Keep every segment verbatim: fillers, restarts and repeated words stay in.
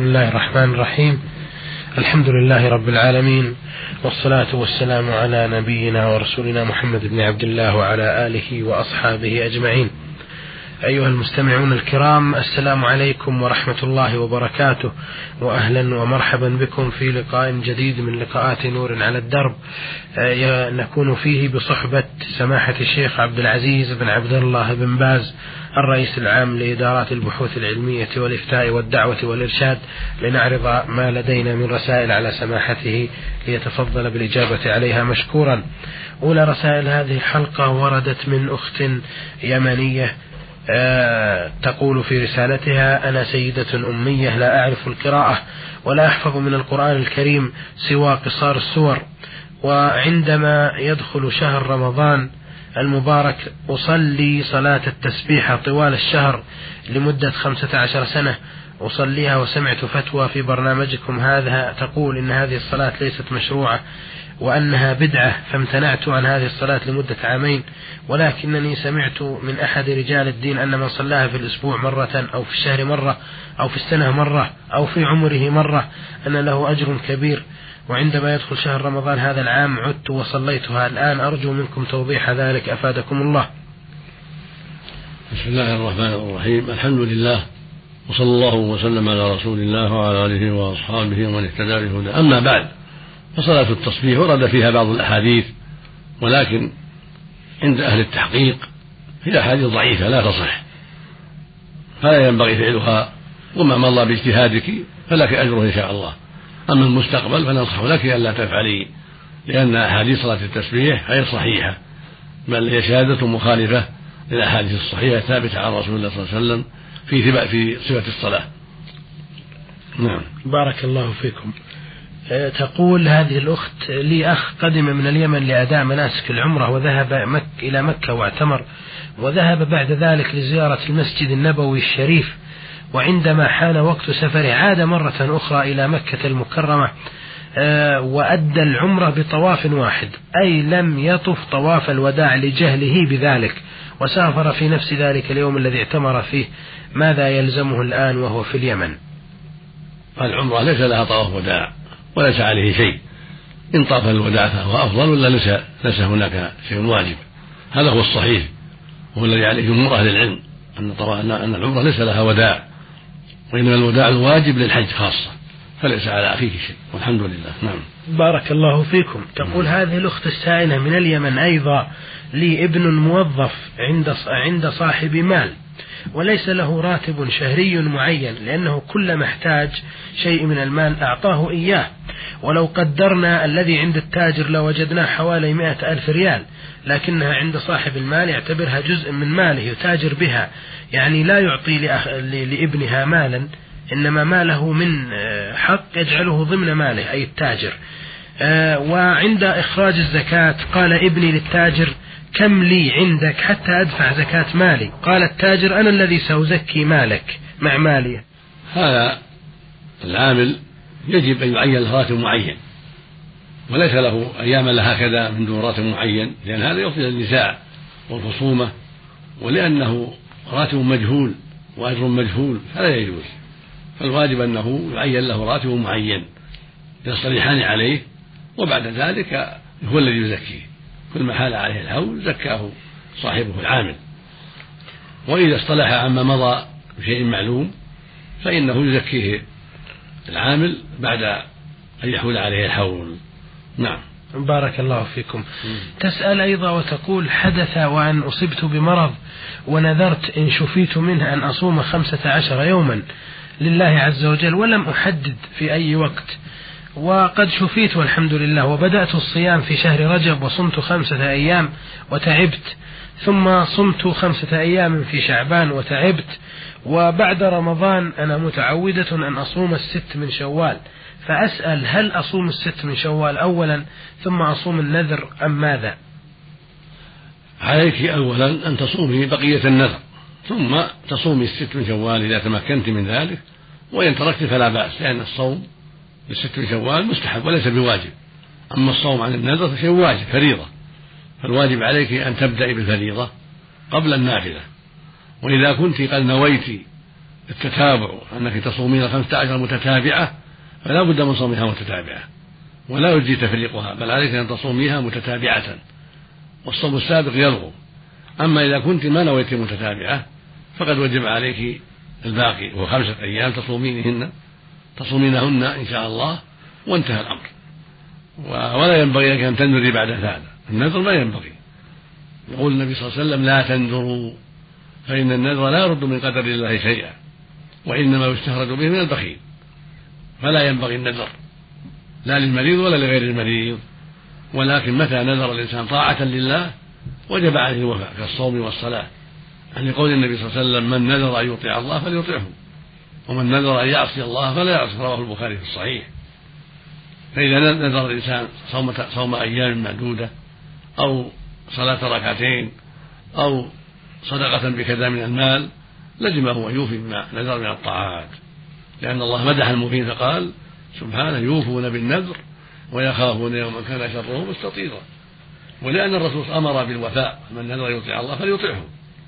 بسم الله الرحمن الرحيم. الحمد لله رب العالمين، والصلاة والسلام على نبينا ورسولنا محمد بن عبد الله وعلى آله وأصحابه أجمعين. أيها المستمعون الكرام، السلام عليكم ورحمة الله وبركاته، وأهلا ومرحبا بكم في لقاء جديد من لقاءات نور على الدرب، نكون فيه بصحبة سماحة الشيخ عبد العزيز بن عبد الله بن باز الرئيس العام لإدارات البحوث العلمية والإفتاء والدعوة والإرشاد، لنعرض ما لدينا من رسائل على سماحته ليتفضل بالإجابة عليها مشكورا. أولى رسائل هذه الحلقة وردت من أخت يمنية أه تقول في رسالتها: أنا سيدة أمية لا أعرف القراءة ولا أحفظ من القرآن الكريم سوى قصار السور، وعندما يدخل شهر رمضان المبارك أصلي صلاة التسبيح طوال الشهر لمدة خمسة عشر سنة أصليها، وسمعت فتوى في برنامجكم هذا تقول إن هذه الصلاة ليست مشروعة وأنها بدعة، فامتنعت عن هذه الصلاة لمدة عامين، ولكنني سمعت من أحد رجال الدين أن من صلاها في الأسبوع مرة أو في الشهر مرة أو في السنة مرة أو في عمره مرة أن له أجر كبير، وعندما يدخل شهر رمضان هذا العام عدت وصليتها الآن، أرجو منكم توضيح ذلك أفادكم الله. بسم الله الرحمن الرحيم. الحمد لله، وصلى الله وسلم على رسول الله وعلى آله وأصحابه ومن اهتدى بهداه. أما بعد، فصلاة التصبيح ورد فيها بعض الأحاديث، ولكن عند أهل التحقيق هي أحاديث ضعيفة لا تصح، فلا ينبغي فعلها، وما مضى باجتهادك فلك أجره إن شاء الله. أما المستقبل فننصح لك ألا تفعلي، لأن أحاديث صلاة التسبيح غير صحيحة، بل هي شهادة مخالفة للأحاديث الصحيحة الثابتة عن رسول الله صلى الله عليه وسلم في في صفة الصلاة. نعم. بارك الله فيكم. تقول هذه الأخت: لي أخ قدم من اليمن لأداء مناسك العمرة وذهب مك إلى مكة واعتمر، وذهب بعد ذلك لزيارة المسجد النبوي الشريف، وعندما حان وقت سفره عاد مرة أخرى إلى مكة المكرمة وأدى العمرة بطواف واحد، أي لم يطف طواف الوداع لجهله بذلك، وسافر في نفس ذلك اليوم الذي اعتمر فيه، ماذا يلزمه الآن وهو في اليمن؟ العمرة ليس لها طواف وداع وليس عليه شيء، إن طاف الوداع فهو أفضل، ولا ليس ليس هناك شيء واجب. هذا هو الصحيح، وهو الذي عليه جمهور أهل العلم، أن أن العمرة ليس لها وداع، وإنما الوداع الواجب للحج خاصة، فليس على أخيه شيء، والحمد لله. نعم. بارك الله فيكم. تقول هذه الأخت السائلة من اليمن أيضا: لي ابن موظف عند عند صاحب مال، وليس له راتب شهري معين، لأنه كلما احتاج شيء من المال أعطاه إياه، ولو قدرنا الذي عند التاجر لوجدناه حوالي مئة ألف ريال، لكنها عند صاحب المال يعتبرها جزء من ماله يتاجر بها، يعني لا يعطي لابنها مالا، إنما ماله من حق يجعله ضمن ماله أي التاجر. وعند إخراج الزكاة قال ابني للتاجر: كم لي عندك حتى أدفع زكاة مالي؟ قال التاجر: أنا الذي سأزكي مالك مع مالي. هذا العامل يجب أن يعين له راتب معين، وليس له أن يعمل هكذا من دون راتب معين، لأن هذا يفضي النزاع والخصومة، ولأنه راتب مجهول وأجر مجهول فلا يجوز، فالواجب أنه يعين له راتب معين يصطلحان عليه، وبعد ذلك هو الذي يزكيه، كل ما حال عليه الهول زكاه صاحبه العامل. وإذا اصطلح عما مضى بشيء معلوم فإنه يزكيه العامل بعد أن يحول عليه الحول. نعم. بارك الله فيكم. تسأل أيضا وتقول: حدث وأن أصبت بمرض ونذرت إن شفيت منه أن أصوم خمسة عشر يوما لله عز وجل، ولم أحدد في أي وقت، وقد شفيت والحمد لله، وبدأت الصيام في شهر رجب وصمت خمسة أيام وتعبت، ثم صمت خمسة أيام في شعبان وتعبت، وبعد رمضان أنا متعودة أن أصوم الست من شوال، فأسأل: هل أصوم الست من شوال أولا ثم أصوم النذر أم ماذا؟ عليك أولا أن تصومي بقية النذر، ثم تصومي الست من شوال إذا تمكنت من ذلك، وإن تركت فلا بأس، لأن الصوم للست من شوال مستحب وليس بواجب، أما الصوم عن النذر فشيء واجب فريضة، فالواجب عليك أن تبدأي بالفريضة قبل النافلة. وإذا كنت قد نويت التتابع، أنك تصومين خمسة عشر متتابعة فلا بد من صومها متتابعة ولا يجزي تفريقها، بل عليك أن تصوميها متتابعة والصوم السابق يلغو. أما إذا كنت ما نويت متتابعة فقد وجب عليك الباقي وهو خمسة أيام تصومينهن تصومينهن إن شاء الله وانتهى الأمر. ولا ينبغي لك أن تنذري بعد هذا، النذر ما ينبغي. يقول النبي صلى الله عليه وسلم لا تنذروا فإن النذر لا يرد من قدر الله شيئا وإنما يستخرج به من البخيل. فلا ينبغي النذر لا للمريض ولا لغير المريض، ولكن متى نذر الإنسان طاعة لله وجب عليه الوفاء كالصوم والصلاة، يعني قول النبي صلى الله عليه وسلم من نذر أن يطيع الله فليطيعه ومن نذر أن يعصي الله فلا يعصي، رواه البخاري في الصحيح. فإذا نذر الإنسان صوم, صوم أيام معدودة أو صلاة ركعتين أو صدقة بكذا من المال لزمه أن يوفي بما نذر من الطاعات، لأن الله مدح الموفين فقال سبحانه يوفون بالنذر ويخافون يوما كان شره مستطيرا. ولأن الرسول أمر بالوفاء من نذر يطيع الله فليطيعه،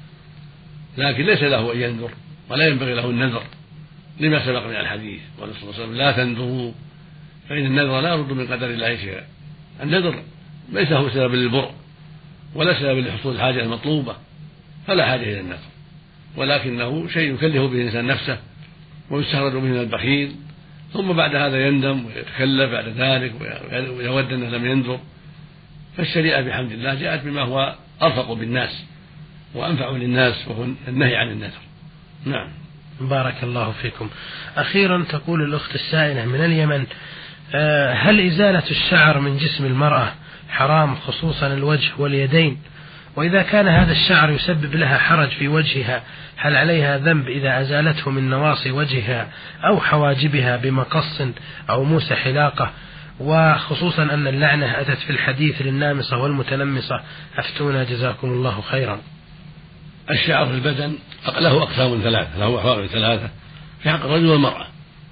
لكن ليس له أن ينذر ولا ينبغي له النذر لما سبق من الحديث. قال صلى الله عليه وسلم لا تنذروا فإن النذر لا يرد من قدر الله شيئا. النذر ليس هو سبب للبر ولا سبب لحصول الحاجة المطلوبة، فلا حاجة إلى النذر، ولكنه شيء يكلف به الإنسان نفسه ويستخرج به من البخيل، ثم بعد هذا يندم ويتكلف بعد ذلك ويود أنه لم ينذر. فالشريعة بحمد الله جاءت بما هو أرفق بالناس وأنفع للناس وهو النهي عن النذر. نعم. بارك الله فيكم. أخيرا تقول الأخت السائلة من اليمن هل إزالة الشعر من جسم المرأة حرام خصوصا الوجه واليدين؟ وإذا كان هذا الشعر يسبب لها حرج في وجهها هل عليها ذنب إذا أزالته من نواصي وجهها أو حواجبها بمقص أو موس حلاقة؟ وخصوصا أن اللعنة أتت في الحديث للنامصة والمتنمصة، أفتونا جزاكم الله خيرا. الشعر في البدن له أقسام ثلاثة، له أحوال ثلاثة في حق الرجل والمرأة.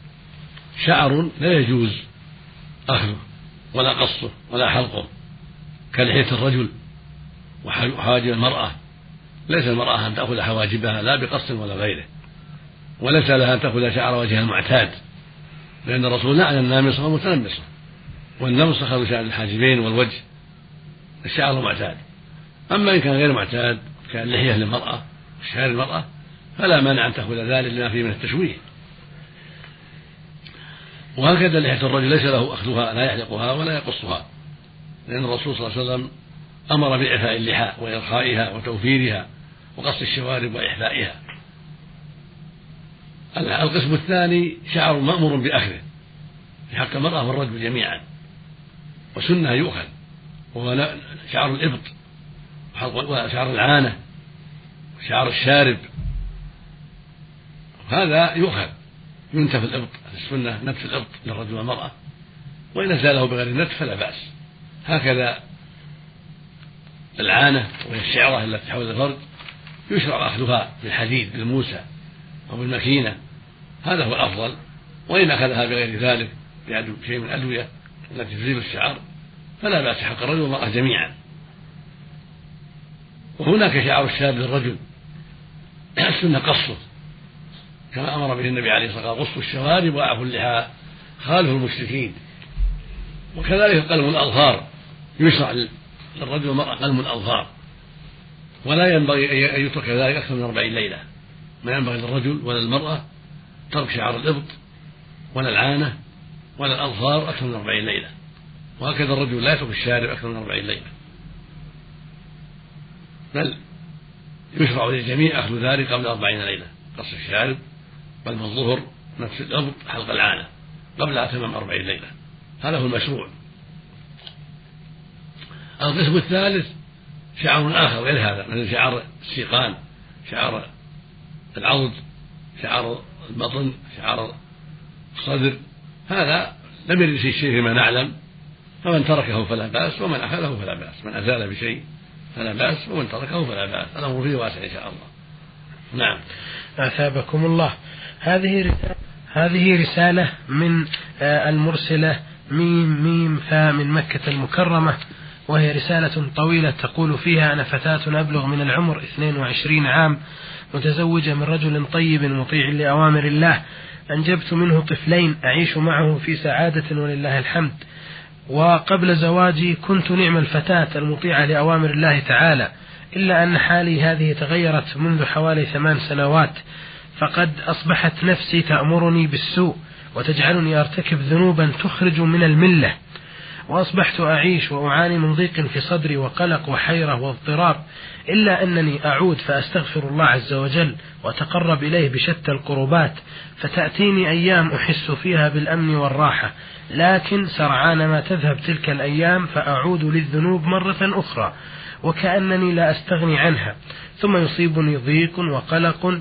شعر لا يجوز أخذه ولا قصه ولا حلقه كلحية الرجل وحواجب المرأة. ليس المرأة أن تأخذ حواجبها لا بقص ولا غيره، وليس لها أن تأخذ شعر وجهها المعتاد، لأن الرسول لعن النامصة والمتنمصة، والنمص أخذ شعر الحاجبين والوجه الشعر المعتاد. أما إن كان غير معتاد كاللحية للمرأة وشعر المرأة فلا مانع أن تأخذ ذلك لما فيه من التشويه. وهكذا لحية الرجل ليس له أخذها لا يحلقها ولا يقصها، لأن الرسول صلى الله عليه وسلم أمر بإعفاء اللحى وإرخائها وتوفيرها وقص الشوارب وإحفائها. القسم الثاني شعر مأمور بأخذه في حق المرأة والرجل جميعا، وسنة يؤخذ، وهو شعر الإبط وشعر العانة وشعر الشارب، هذا يؤخذ ينتف الإبط، السنة نتف الإبط للرجل والمرأة، وإن زاله بغير النتف فلا بأس. هكذا العانة وهي الشعرة التي حول الفرج يشرع أخذها بالحديد بالموسى أو بالمكينة، هذا هو الأفضل. وإن أخذها بغير ذلك بشيء من الأدوية التي تزيل الشعر فلا بأس حق الرجل والمرأة جميعا. وهناك شعر الشاب للرجل السنة قصه كما أمر به النبي عليه الصلاة والسلام، قصوا الشوارب وأعفوا اللحى خالفوا المشركين. وكذلك قلم الأظفار يشرع للرجل والمرأة قلم الأظفار، ولا ينبغي أن يترك ذلك أكثر من أربعين ليلة. ما ينبغي للرجل ولا المرأة ترك شعر الإبط ولا العانة ولا الأظفار أكثر من أربعين ليلة، وهكذا الرجل لا يترك الشارب أكثر من أربعين ليلة، بل يشرع للجميع أخذ ذلك قبل أربعين ليلة، قص الشارب قلم الظهر نفس الإبط حلق العانة قبل أتمام أربعين ليلة، هذا هو المشروع. القسم الثالث شعر آخر غير هذا، مثل شعر السيقان، شعر العضد، شعر البطن، شعر الصدر، هذا لم يرد شيء فيما نعلم، فمن تركه فلا بأس ومن أخذه فلا بأس، من أزال بشيء فلا بأس ومن تركه فلا بأس، الأمر فيه واسع إن شاء الله. نعم. أثابكم الله. هذه رسالة هذه رسالة من المرسلة ميم ميم فا من مكة المكرمة، وهي رسالة طويلة تقول فيها: أنا فتاة أبلغ من العمر اثنين وعشرين عام، متزوجة من رجل طيب مطيع لأوامر الله، أنجبت منه طفلين أعيش معه في سعادة ولله الحمد. وقبل زواجي كنت نعم الفتاة المطيعة لأوامر الله تعالى، إلا أن حالي هذه تغيرت منذ حوالي ثمان سنوات، فقد أصبحت نفسي تأمرني بالسوء وتجعلني أرتكب ذنوبا تخرج من الملة، وأصبحت أعيش وأعاني من ضيق في صدري وقلق وحيرة واضطراب، إلا أنني أعود فأستغفر الله عز وجل وأتقرب إليه بشتى القربات، فتأتيني أيام أحس فيها بالأمن والراحة، لكن سرعان ما تذهب تلك الأيام فأعود للذنوب مرة أخرى وكأنني لا أستغني عنها، ثم يصيبني ضيق وقلق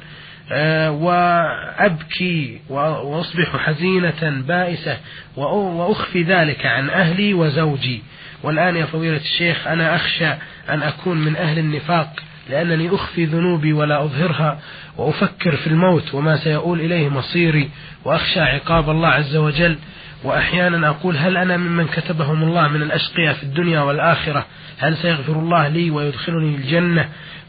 وأبكي وأصبح حزينة بائسة وأخفي ذلك عن أهلي وزوجي. والآن يا فضيلة الشيخ أنا أخشى أن أكون من أهل النفاق، لأنني أخفي ذنوبي ولا أظهرها، وأفكر في الموت وما سيؤول إليه مصيري، وأخشى عقاب الله عز وجل. وأحيانا أقول: هل أنا ممن كتبهم الله من الأشقياء في الدنيا والآخرة؟ هل سيغفر الله لي ويدخلني الجنة؟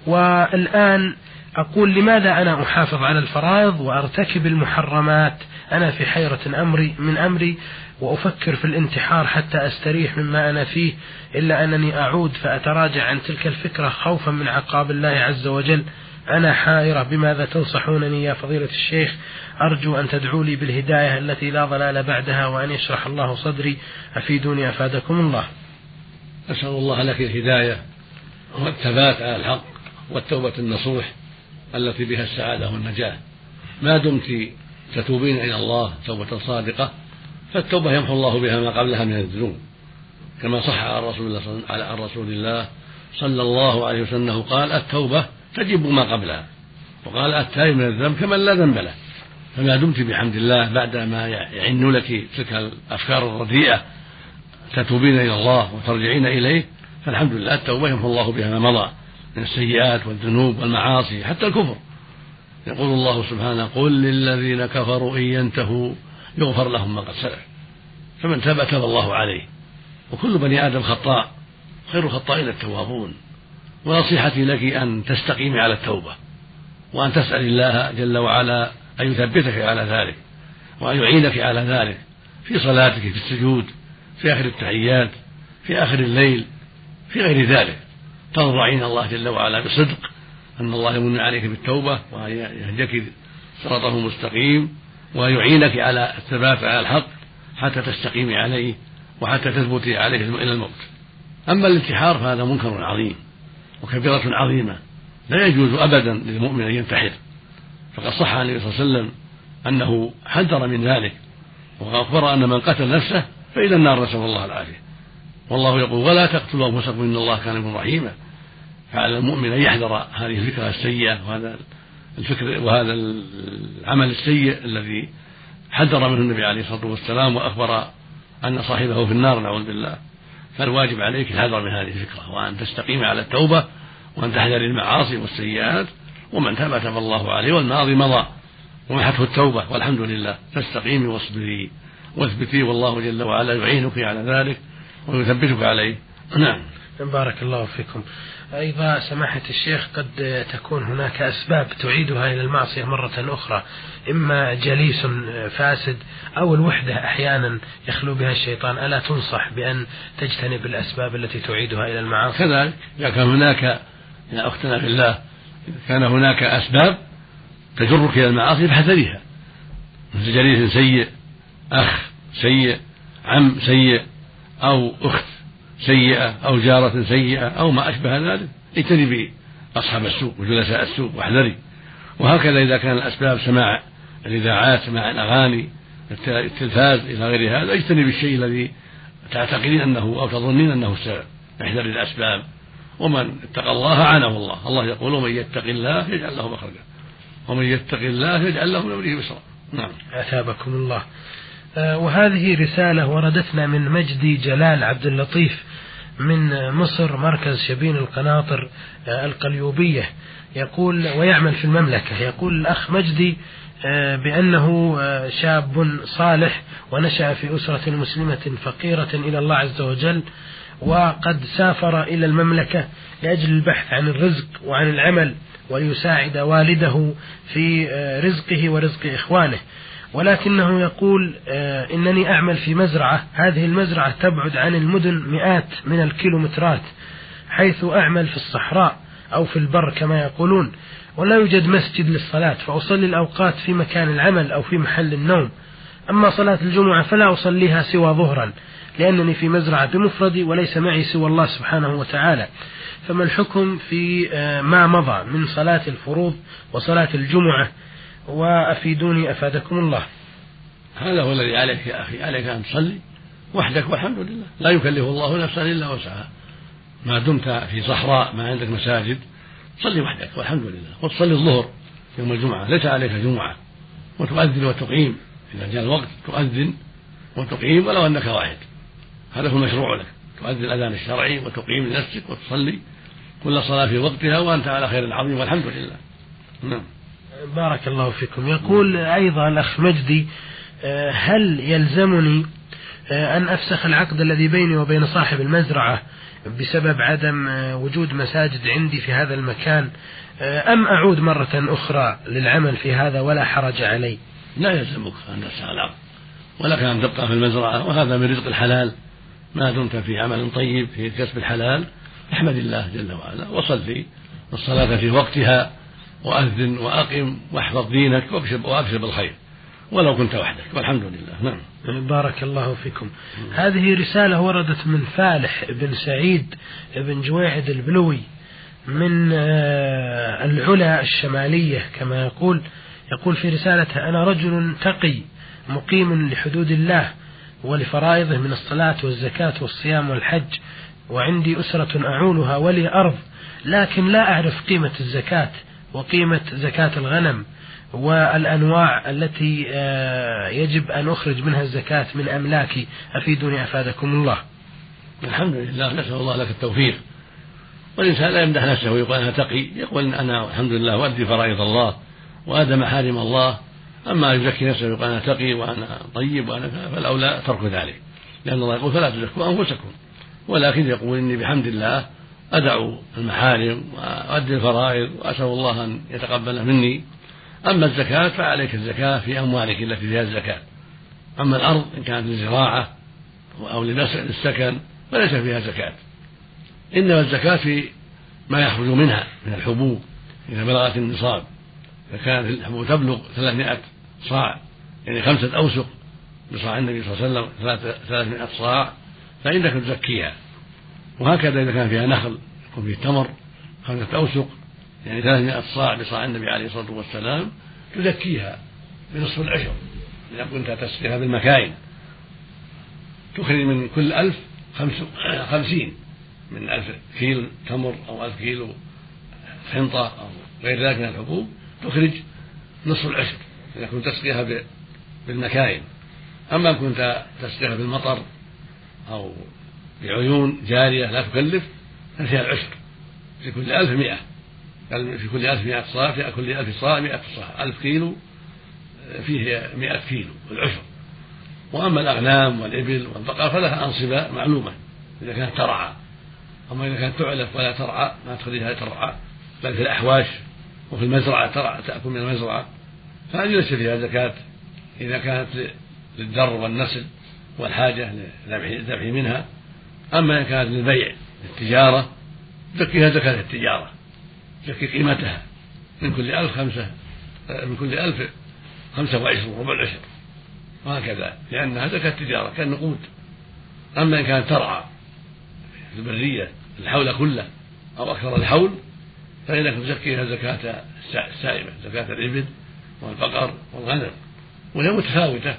والآن أقول: لماذا أنا أحافظ على الفرائض وأرتكب المحرمات؟ أنا في حيرة أمري من أمري، وأفكر في الانتحار حتى أستريح مما أنا فيه، إلا أنني أعود فأتراجع عن تلك الفكرة خوفا من عقاب الله عز وجل. أنا حائرة، بماذا تنصحونني يا فضيلة الشيخ؟ أرجو أن تدعوا لي بالهداية التي لا ضلال بعدها، وأن يشرح الله صدري، أفيدوني أفادكم الله. أسأل الله لك الهداية والثبات على الحق والتوبة النصوح التي بها السعادة والنجاة. ما دمت تتوبين إلى الله توبة صادقة فالتوبة يمحو الله بها ما قبلها من الذنوب، كما صح عن رسول الله عن رسول الله صلى الله عليه وسلم قال: التوبة تجب ما قبلها، وقال: التائب من الذنب كمن لا ذنب له. فما دمت بحمد الله بعدما يعن لك تلك الأفكار الرديئة تتوبين إلى الله وترجعين إليه، فالحمد لله التوبة يمحو الله بها ما مضى من السيئات والذنوب والمعاصي حتى الكفر. يقول الله سبحانه: قل للذين كفروا إن ينتهوا يغفر لهم ما قد سلف. فمن تاب تاب الله عليه، وكل بني آدم خطاء، خير الخطائين التوابون. ونصيحتي لك أن تستقيمي على التوبة، وأن تسأل الله جل وعلا أن يثبتك على ذلك، وأن يعينك على ذلك في صلاتك، في السجود، في آخر التحيات، في آخر الليل، في غير ذلك. تضرعين الله جل وعلا بصدق أن الله يمن عليك بالتوبة، وأن يهديك صراطه مستقيم، وأن يعينك على الثبات على الحق حتى تستقيمي عليه وحتى تثبتي عليه إلى الموت. أما الانتحار فهذا منكر عظيم وكبيرة عظيمة، لا يجوز أبدا للمؤمن أن ينتحر، فقد صح عن النبي صلى الله عليه وسلم أنه حذر من ذلك، وأخبر أن من قتل نفسه فإلى النار، نسأل الله العافية. والله يقول: ولا تقتلوا أنفسكم إن الله كان بكم رحيما. فعلى المؤمن أن يحذر هذه الفكرة السيئة وهذا الفكر وهذا العمل السيء الذي حذر منه النبي عليه الصلاة والسلام وأخبر أن صاحبه في النار، نعوذ بالله. فالواجب عليك الحذر من هذه الفكرة، وأن تستقيم على التوبة، وأن تحذر المعاصي والسيئات، ومن تاب تاب الله عليه، والماضي مضى ومحته التوبة، والحمد لله. فاستقيمي واصبري واثبتي، والله جل وعلا يعينك على ذلك ويثبتك عليه. نعم. بارك الله فيكم. أيضا سماحة الشيخ، قد تكون هناك أسباب تعيدها إلى المعصية مرة أخرى، إما جليس فاسد أو الوحدة أحيانا يخلو بها الشيطان، ألا تنصح بأن تجتنب الأسباب التي تعيدها إلى المعاصي؟ كذلك إذا كان هناك، يا أختنا في الله، كان هناك أسباب تجرك إلى المعاصي فاحذريها، مثل جليس سيء، أخ سيء، عم سيء، أو أخت سيئة، أو جارة سيئة، أو ما أشبه ذلك. اجتنبي أصحاب السوء وجلساء السوء واحذري. وهكذا إذا كان الأسباب سماع الإذاعات، سماع الأغاني، التلفاز، إلى غير هذا، اجتنبي الشيء الذي تعتقدين أنه أو تظنين أنه السبب. احذري الأسباب، ومن اتقى الله عانه الله. الله يقول: ومن يتق الله يجعل له مخرجا ومن يتق الله يجعل له من أمره يسرا. نعم. أثابكم الله. وهذه رسالة وردتنا من مجدي جلال عبد اللطيف من مصر، مركز شبين القناطر القليوبية، يقول ويعمل في المملكة. يقول الأخ مجدي بأنه شاب صالح ونشأ في أسرة مسلمة فقيرة إلى الله عز وجل، وقد سافر إلى المملكة لأجل البحث عن الرزق وعن العمل وليساعد والده في رزقه ورزق إخوانه، ولكنه يقول إنني أعمل في مزرعة، هذه المزرعة تبعد عن المدن مئات من الكيلومترات، حيث أعمل في الصحراء أو في البر كما يقولون، ولا يوجد مسجد للصلاة، فأصلي الأوقات في مكان العمل أو في محل النوم. أما صلاة الجمعة فلا أصليها سوى ظهرا، لأنني في مزرعة بمفردي وليس معي سوى الله سبحانه وتعالى. فما الحكم في ما مضى من صلاة الفروض وصلاة الجمعة؟ وأفيدوني أفادكم الله. هذا هو الذي عليك يا أخي، عليك أن تصلي وحدك والحمد لله، لا يكلف الله نفسا إلا وسعها. ما دمت في صحراء ما عندك مساجد صلي وحدك والحمد لله، وتصلي الظهر يوم الجمعة، ليس عليك جمعة، وتؤذن وتقيم إذا جاء الوقت، تؤذن وتقيم ولو أنك واحد، هذا هو المشروع لك، تؤذن الأذان الشرعي وتقيم لنفسك وتصلي كل صلاة في وقتها وأنت على خير عظيم والحمد لله. نعم. بارك الله فيكم. يقول أيضا الأخ مجدي: هل يلزمني أن أفسخ العقد الذي بيني وبين صاحب المزرعة بسبب عدم وجود مساجد عندي في هذا المكان، أم أعود مرة أخرى للعمل في هذا ولا حرج علي؟ لا يلزمك أن تفسخ العقد، ولك أن تبقى في المزرعة، وهذا من رزق الحلال، ما دمت في عمل طيب في كسب الحلال احمد الله جل وعلا، وصلي الصلاة في وقتها وأذن وأقم واحفظ دينك وأبشر بالخير ولو كنت وحدك والحمد لله. نعم. بارك الله فيكم. هذه رسالة وردت من فالح بن سعيد بن جويعد البلوي من العلا الشمالية كما يقول. يقول في رسالته: أنا رجل تقي مقيم لحدود الله ولفرائضه من الصلاة والزكاة والصيام والحج، وعندي أسرة أعولها ولي أرض، لكن لا أعرف قيمة الزكاة وقيمة زكاة الغنم والأنواع التي يجب أن أخرج منها الزكاة من أملاكي، أفيدوني أفادكم الله. الحمد لله، نسأل الله لك التوفيق. والإنسان لا يمدح نفسه ويقول أنا تقي، يقول أنا الحمد لله وأدي فرائض الله وأدى محارم الله. أما يزكي نفسه ويقول أنا تقي وأنا طيب وأنا، فالأولى ترك ذلك، لأن الله يقول فلا تزكوا أنفسكم، ولكن يقول إني بحمد الله أدع المحارم وأدي الفرائض وأسأل الله أن يتقبل مني. أما الزكاة فعليك الزكاة في أموالك التي فيها الزكاة. أما الأرض إن كانت للزراعة أو للسكن فليس فيها زكاة، إنما الزكاة في ما يخرج منها من الحبوب إذا بلغت النصاب، فكانت الحبوب تبلغ ثلاثمائة صاع، يعني خمسة أوسق بصاع النبي صلى الله عليه وسلم ثلاثمائة صاع، فإنك تزكيها. وهكذا إذا كان فيها نخل يكون فيه تمر خمسة أوسق يعني ثلاثمائة صاع بصاع النبي عليه الصلاة والسلام، تزكيها بنصف العشر إذا كنت تسقيها بالمكاين، تخرج من كل ألف خمسين، من ألف كيلو تمر أو ألف كيلو حنطة أو غير ذلك من الحبوب تخرج نصف العشر إذا كنت تسقيها بالمكاين. أما كنت تسقيها بالمطر أو بعيون جارية لا تكلف ففيها العشر، في كل ألف مئة، في كل ألف مئة صاع، في كل ألف صاع مئة صاع، ألف كيلو فيه مئة كيلو العشر. وأما الأغنام والإبل والبقر فلها أنصبة معلومة إذا كانت ترعى، أما إذا كانت تعلف ولا ترعى ما تخليها ترعى بل في الأحواش وفي المزرعة ترعى تأكل من المزرعة، فهذه ليس فيها زكاة إذا كانت للدر والنسل والحاجة للذبح منها. أما إن كانت للبيع للتجارة زكيها زكاة التجارة، زكي قيمتها من كل ألف خمسة من كل ألف خمسة وعشرون ربع العشر، وهكذا لأنها زكاة التجارة كالنقود. أما إن كانت ترعى في البرية الحول كله أو أكثر الحول فإنك تزكيها زكاة السائمة، زكاة الإبل والبقر والغنم، وهي متفاوتة،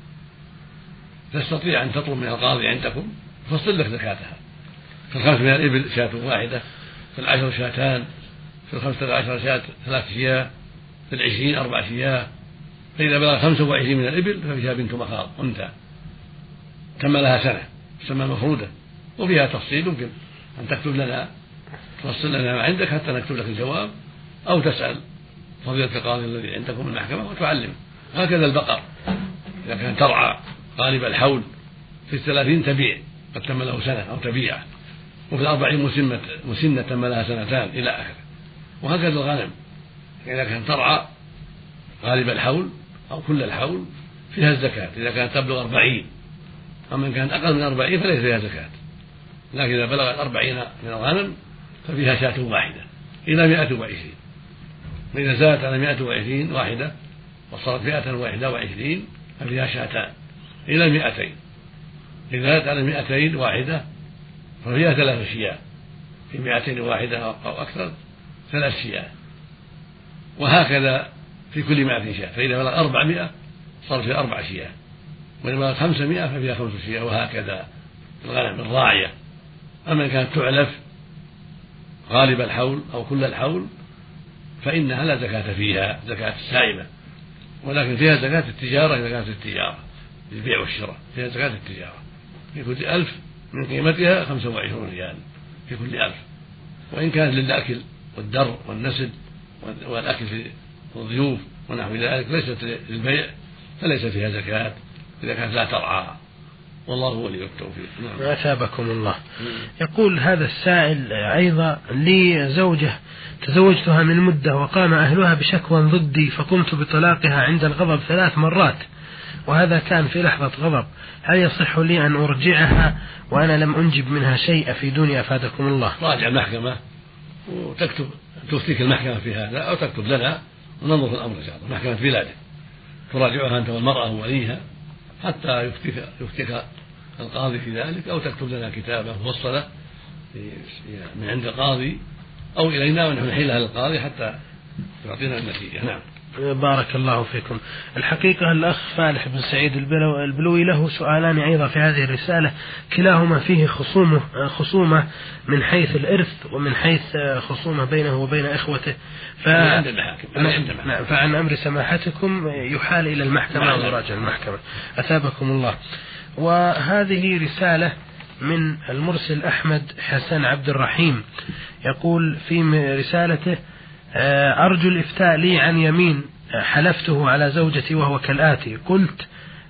تستطيع أن تطلب من القاضي عندكم يفصل لك زكاتها. في الخمس من الإبل شاة واحدة، في العشر شاتان، في الخمسة عشر شاة ثلاث شياه، في العشرين أربع شياه، فإذا بلغ خمسة وعشرين من الإبل ففيها بنت مخاض أنثى تم لها سنة تسمى مفرودة، وفيها تفصيل يمكن أن تكتب لنا توصل لنا ما عندك حتى نكتب لك الجواب، أو تسأل فضيلة القاضي الذي عندكم من المحكمة وتعلم. هكذا البقر إذا كان ترعى غالب الحول في الثلاثين تبيع قد تم له سنة أو تبيعة، وفي الأربعين مسنة, مسنة تم لها سنتان إلى آخره. وهكذا الغنم إذا كانت ترعى غالب الحول أو كل الحول فيها الزكاة إذا كانت تبلغ أربعين، أما إن كانت أقل من أربعين فليس فيها زكاة. لكن إذا بلغت أربعين من الغنم ففيها شاة واحدة إلى مائة وعشرين، وإذا زادت على مائة وعشرين واحدة وصارت مائة واحدة وعشرين ففيها شاتان إلى مائتين، إذا زادت على مائتين واحدة ففيها ثلاث شياه، في مائتين واحدة أو أكثر ثلاث شياه، وهكذا في كل مائة شاة. فإذا بلغ أربعمائة صار فيها أربع شياه، وإذا بلغ خمسمائة ففيها خمس شياه، وهكذا الغنم الراعية. أما إن كانت تعلف غالب الحول أو كل الحول فإنها لا زكاة فيها، زكاة السائمة، ولكن فيها زكاة التجارة إذا كانت التجارة البيع والشراء، فيها زكاة التجارة في كل ألف من قيمتها خمسة وعشرون ريال في كل ألف. وإن كانت للأكل والدر والنسل والأكل في الضيوف ونحو ذلك ليست للبيع فليس فيها زكاة إذا كانت لا ترعى، والله ولي التوفيق. نعم. أثابكم الله. يقول هذا السائل أيضا: لي زوجة تزوجتها من مدة وقام أهلها بشكوى ضدي فقمت بطلاقها عند الغضب ثلاث مرات، وهذا كان في لحظة غضب، هل يصح لي أن أرجعها وأنا لم أنجب منها شيء؟ أفيدوني أفادكم الله. راجع المحكمة وتكتب تفتيك المحكمة في هذا، أو تكتب لنا وننظر في الأمر إن شاء الله. محكمة بلادك تراجعها أنت والمرأة ووليها حتى يفتيك, يفتيك القاضي في ذلك، أو تكتب لنا كتابة مفصلة من عند القاضي أو إلينا ونحن نحيلها للقاضي حتى يعطينا النتيجة. نعم. بارك الله فيكم. الحقيقة الأخ فالح بن سعيد البلوي له سؤالان أيضا في هذه الرسالة، كلاهما فيه خصومة, خصومة من حيث الإرث ومن حيث خصومة بينه وبين إخوته، ف... فعن أمر سماحتكم يحال إلى المحكمة ويراجع المحكمة. أثابكم الله. وهذه رسالة من المرسل أحمد حسن عبد الرحيم، يقول في رسالته: أرجو الإفتاء لي عن يمين حلفته على زوجتي وهو كالآتي: قلت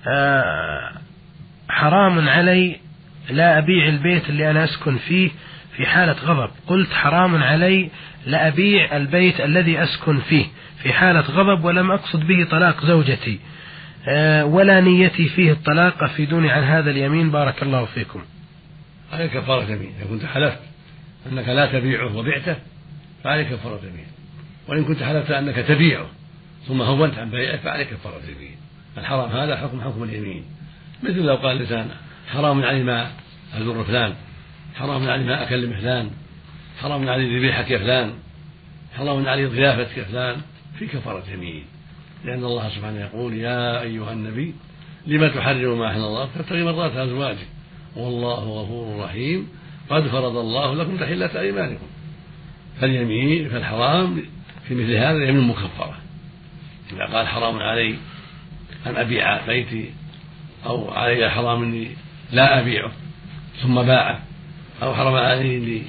حرام علي لا أبيع البيت اللي أنا أسكن فيه في حالة غضب، قلت حرام علي لا أبيع البيت الذي أسكن فيه في حالة غضب، ولم أقصد به طلاق زوجتي ولا نيتي فيه الطلاق، أفيدوني عن هذا اليمين بارك الله فيكم. عليك كفارة يمين. إذا كنت حلفت أنك لا تبيعه وبعته فعليك كفارة يمين، وإن كنت حلفت أنك تبيعه ثم هونت عن بيعه فعليك كفارة يمين. الحرام هذا حكم حكم اليمين، مثل لو قال الإنسان حرام علي ما أزور فلان، حرام علي ما أكلم فلان، حرام علي ذبيحك يا فلان، حرام علي ضيافتك يا فلان، في كفارة يمين، لأن الله سبحانه يقول: يا أيها النبي لما تحرم ما أحل الله تبتغي مرضات أزواجك والله غفور رحيم قد فرض الله لكم تحلة أيمانكم. فاليمين فالحرام في مثل هذا يمين مكفرة. إذا قال حرام علي أن أبيع بيتي، أو علي حرام أني لا أبيعه ثم باعه، أو حرام علي أني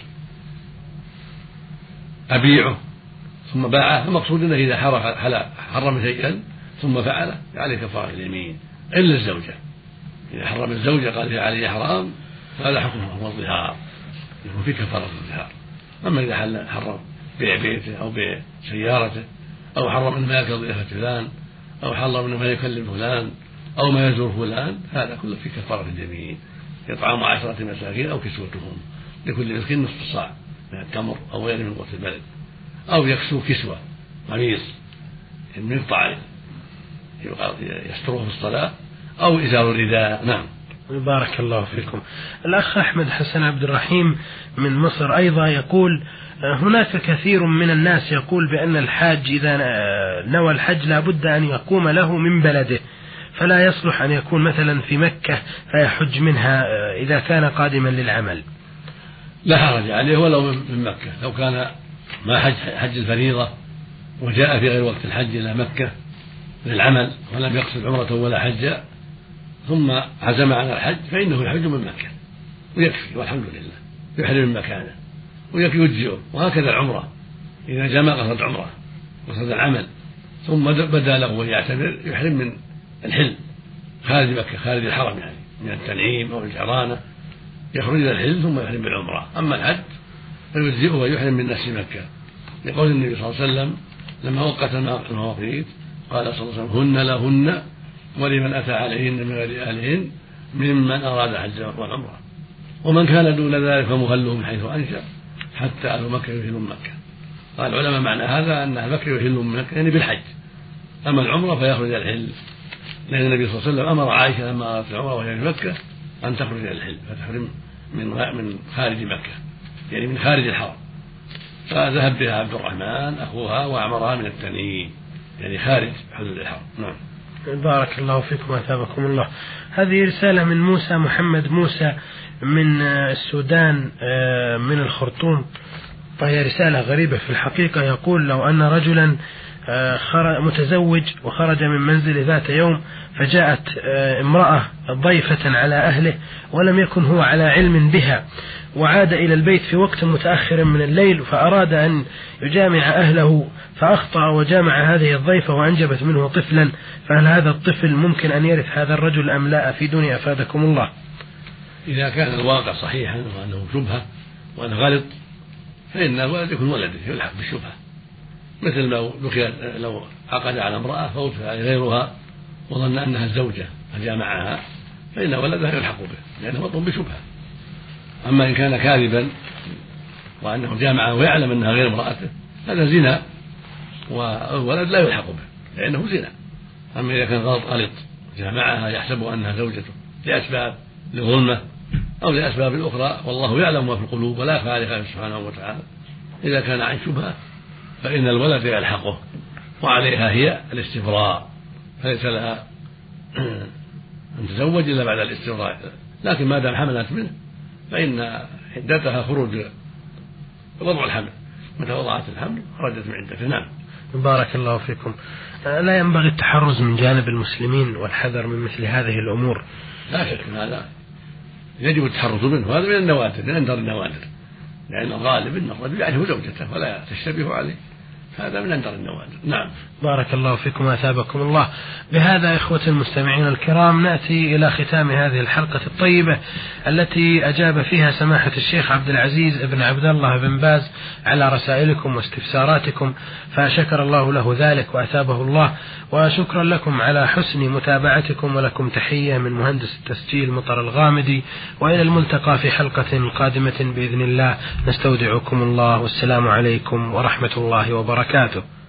أبيعه ثم باعه، فالمقصود أنه إذا حرم شيئا ثم فعله فعليه كفارة اليمين، إلا الزوجة. إذا حرم الزوجة قال هي علي حرام فهذا حكمه هو الظهار، يكون في كفارة الظهار. أما إذا حرم بيع بيته أو بيع سيارته، أو حرم أن ما يأكل ضيافة فلان، أو حرم أن ما يكلم فلان، أو ما يزور فلان، هذا كله في كفارة اليمين. إطعام عشرة مساكين أو كسوتهم، لكل مسكين نصف صاع من التمر أو غيره من قوت البلد، أو يكسو كسوة قميص من يقطع يستره في الصلاة، أو إزار الرداء. نعم. بارك الله فيكم. الأخ أحمد حسن عبد الرحيم من مصر أيضا يقول: هناك كثير من الناس يقول بأن الحاج إذا نوى الحج لا بد أن يقوم له من بلده، فلا يصلح أن يكون مثلا في مكة فيحج منها إذا كان قادما للعمل. لا حرج عليه ولو من مكة، لو كان ما حج حج الفريضة وجاء في غير وقت الحج إلى مكة للعمل ولم يقصد عمرة ولا حج ثم عزم على الحج فإنه يحج من مكة ويكفي، والحمد لله، يحرم من مكانه ويكفي يجزئه. وهكذا العمرة إذا جاء ما قصد عمرة قصد العمل ثم بدا له أن يعتمر يحرم من الحل خارج مكة خارج الحرم، يعني من التنعيم أو الجعرانة يخرج إلى الحل ثم يحرم بالعمرة. أما الحج فيجزئه ويحرم من نفس مكة، لقول النبي صلى الله عليه وسلم لما وقت المواقيت قال صلى الله عليه وسلم: هن لهن ولمن أتى عليهن من غير أهلهن ممن أراد الحج والعمرة، ومن كان دون ذلك فمهله من حيث أنشأ حتى أهل مكة يهلون مكة. قال العلماء معنى هذا أن أهل مكة يهلون من مكة يعني بالحج، أما العمرة فيخرج إلى الحل، لأن النبي صلى الله عليه وسلم أمر عائشة لما أرادت العمرة وهي في مكة أن تخرج إلى الحل فتحرم من من خارج مكة يعني من خارج الحرم، فذهب بها عبد الرحمن أخوها وأمرها من التنعيم يعني خارج حدود الحرم. نعم. بارك الله فيكم وأثابكم الله. هذه رسالة من موسى محمد موسى من السودان من الخرطوم، وهي رسالة غريبة في الحقيقة. يقول: لو أن رجلا متزوج وخرج من منزل ذات يوم فجاءت امرأة ضيفة على أهله ولم يكن هو على علم بها، وعاد إلى البيت في وقت متأخر من الليل فأراد أن يجامع أهله فأخطأ وجامع هذه الضيفة وأنجبت منه طفلا، فهل هذا الطفل ممكن أن يرث هذا الرجل أم لا؟ أفيدوني أفادكم الله. إذا كان الواقع صحيحا وأنه شبهة وأنه غلط فإن الولد يكون ولده يلحق بالشبهة، مثل لو لو عقد على امرأة فوجد غيرها وظن أنها الزوجة فجامعها فإن ولدها يلحق به لأنه مطلوب بشبهة. أما إن كان كاذبا وأنه جامعها ويعلم أنها غير امرأته هذا زنا والولد لا يلحق به لأنه زنا. أما إذا كان غلط غلط جامعها يحسب أنها زوجته لأسباب لظلمة أو لأسباب أخرى والله يعلم ما في القلوب ولا يخفى عليه سبحانه وتعالى، إذا كان عن شبهة فإن الولد يلحقه وعليها هي الاستبراء، فليس لها أن تزوج إلا بعد الاستبراء، لكن ما دام حملت منه فإن عدتها خروج وضع الحمل، متى وضعت الحمل خرجت من عدته. نعم. بارك الله فيكم. لا ينبغي التحرز من جانب المسلمين والحذر من مثل هذه الأمور؟ لا شك هذا يجب التحرز منه، هذا من النوادر من أندر النوادر، لأن الغالب أن الرجل يعرف زوجته ولا تشتبه عليه، هذا من أندر النوادر. نعم. بارك الله فيكم وأثابكم الله. بهذا إخوة المستمعين الكرام نأتي إلى ختام هذه الحلقة الطيبة التي أجاب فيها سماحة الشيخ عبد العزيز بن عبد الله بن باز على رسائلكم واستفساراتكم، فشكر الله له ذلك وأثابه الله، وشكرا لكم على حسن متابعتكم، ولكم تحية من مهندس التسجيل مطر الغامدي، وإلى الملتقى في حلقة قادمة بإذن الله. نستودعكم الله والسلام عليكم ورحمة الله وبركاته.